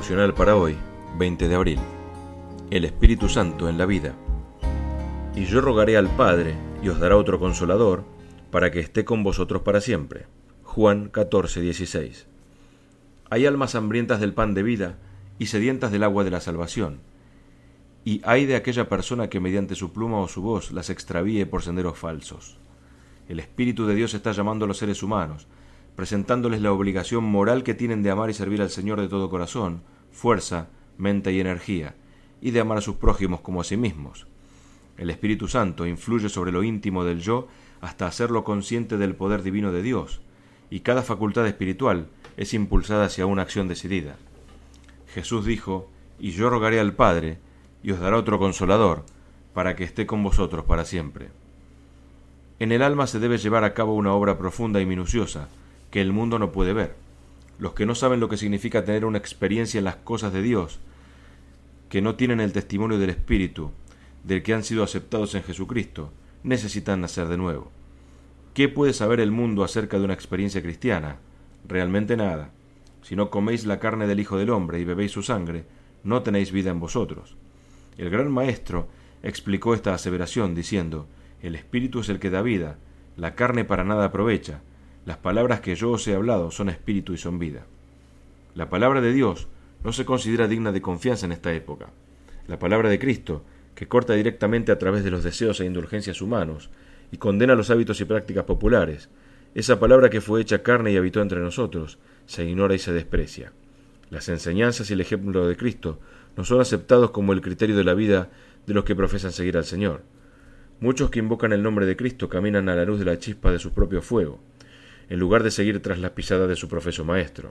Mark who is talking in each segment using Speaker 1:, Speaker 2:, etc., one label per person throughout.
Speaker 1: Devocional para hoy, 20 de abril. El Espíritu Santo en la vida. Y yo rogaré al Padre, y os dará otro Consolador, para que esté con vosotros para siempre. Juan 14:16. Hay almas hambrientas del pan de vida y sedientas del agua de la salvación. Y hay de aquella persona que mediante su pluma o su voz las extravíe por senderos falsos. El Espíritu de Dios está llamando a los seres humanos, presentándoles la obligación moral que tienen de amar y servir al Señor de todo corazón, fuerza, mente y energía, y de amar a sus prójimos como a sí mismos. El Espíritu Santo influye sobre lo íntimo del yo hasta hacerlo consciente del poder divino de Dios, y cada facultad espiritual es impulsada hacia una acción decidida. Jesús dijo: «Y yo rogaré al Padre, y os dará otro Consolador, para que esté con vosotros para siempre». En el alma se debe llevar a cabo una obra profunda y minuciosa, que el mundo no puede ver. Los que no saben lo que significa tener una experiencia en las cosas de Dios, que no tienen el testimonio del Espíritu, del que han sido aceptados en Jesucristo, necesitan nacer de nuevo. ¿Qué puede saber el mundo acerca de una experiencia cristiana? Realmente nada. Si no coméis la carne del Hijo del Hombre y bebéis su sangre, no tenéis vida en vosotros. El gran Maestro explicó esta aseveración diciendo: «El Espíritu es el que da vida, la carne para nada aprovecha. Las palabras que yo os he hablado son espíritu y son vida». La palabra de Dios no se considera digna de confianza en esta época. La palabra de Cristo, que corta directamente a través de los deseos e indulgencias humanos y condena los hábitos y prácticas populares, esa palabra que fue hecha carne y habitó entre nosotros, se ignora y se desprecia. Las enseñanzas y el ejemplo de Cristo no son aceptados como el criterio de la vida de los que profesan seguir al Señor. Muchos que invocan el nombre de Cristo caminan a la luz de la chispa de su propio fuego, en lugar de seguir tras las pisadas de su profeso Maestro.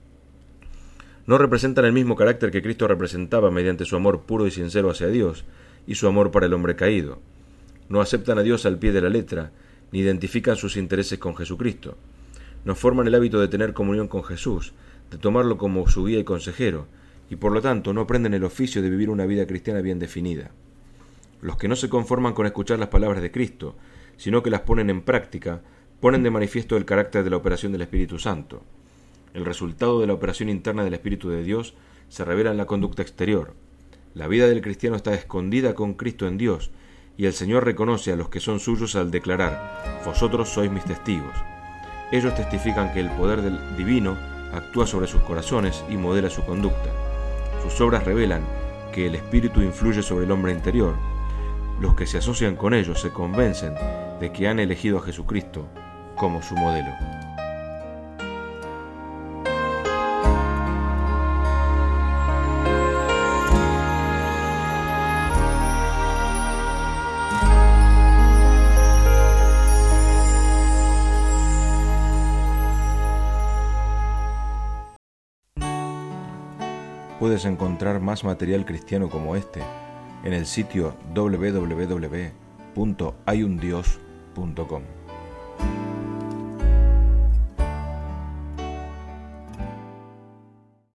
Speaker 1: No representan el mismo carácter que Cristo representaba mediante su amor puro y sincero hacia Dios y su amor para el hombre caído. No aceptan a Dios al pie de la letra, ni identifican sus intereses con Jesucristo. No forman el hábito de tener comunión con Jesús, de tomarlo como su guía y consejero, y por lo tanto no aprenden el oficio de vivir una vida cristiana bien definida. Los que no se conforman con escuchar las palabras de Cristo, sino que las ponen en práctica, ponen de manifiesto el carácter de la operación del Espíritu Santo. El resultado de la operación interna del Espíritu de Dios se revela en la conducta exterior. La vida del cristiano está escondida con Cristo en Dios, y el Señor reconoce a los que son suyos al declarar: «Vosotros sois mis testigos». Ellos testifican que el poder del divino actúa sobre sus corazones y modela su conducta. Sus obras revelan que el Espíritu influye sobre el hombre interior. Los que se asocian con ellos se convencen de que han elegido a Jesucristo como su modelo. Puedes encontrar más material cristiano como este en el sitio www.hayundios.com.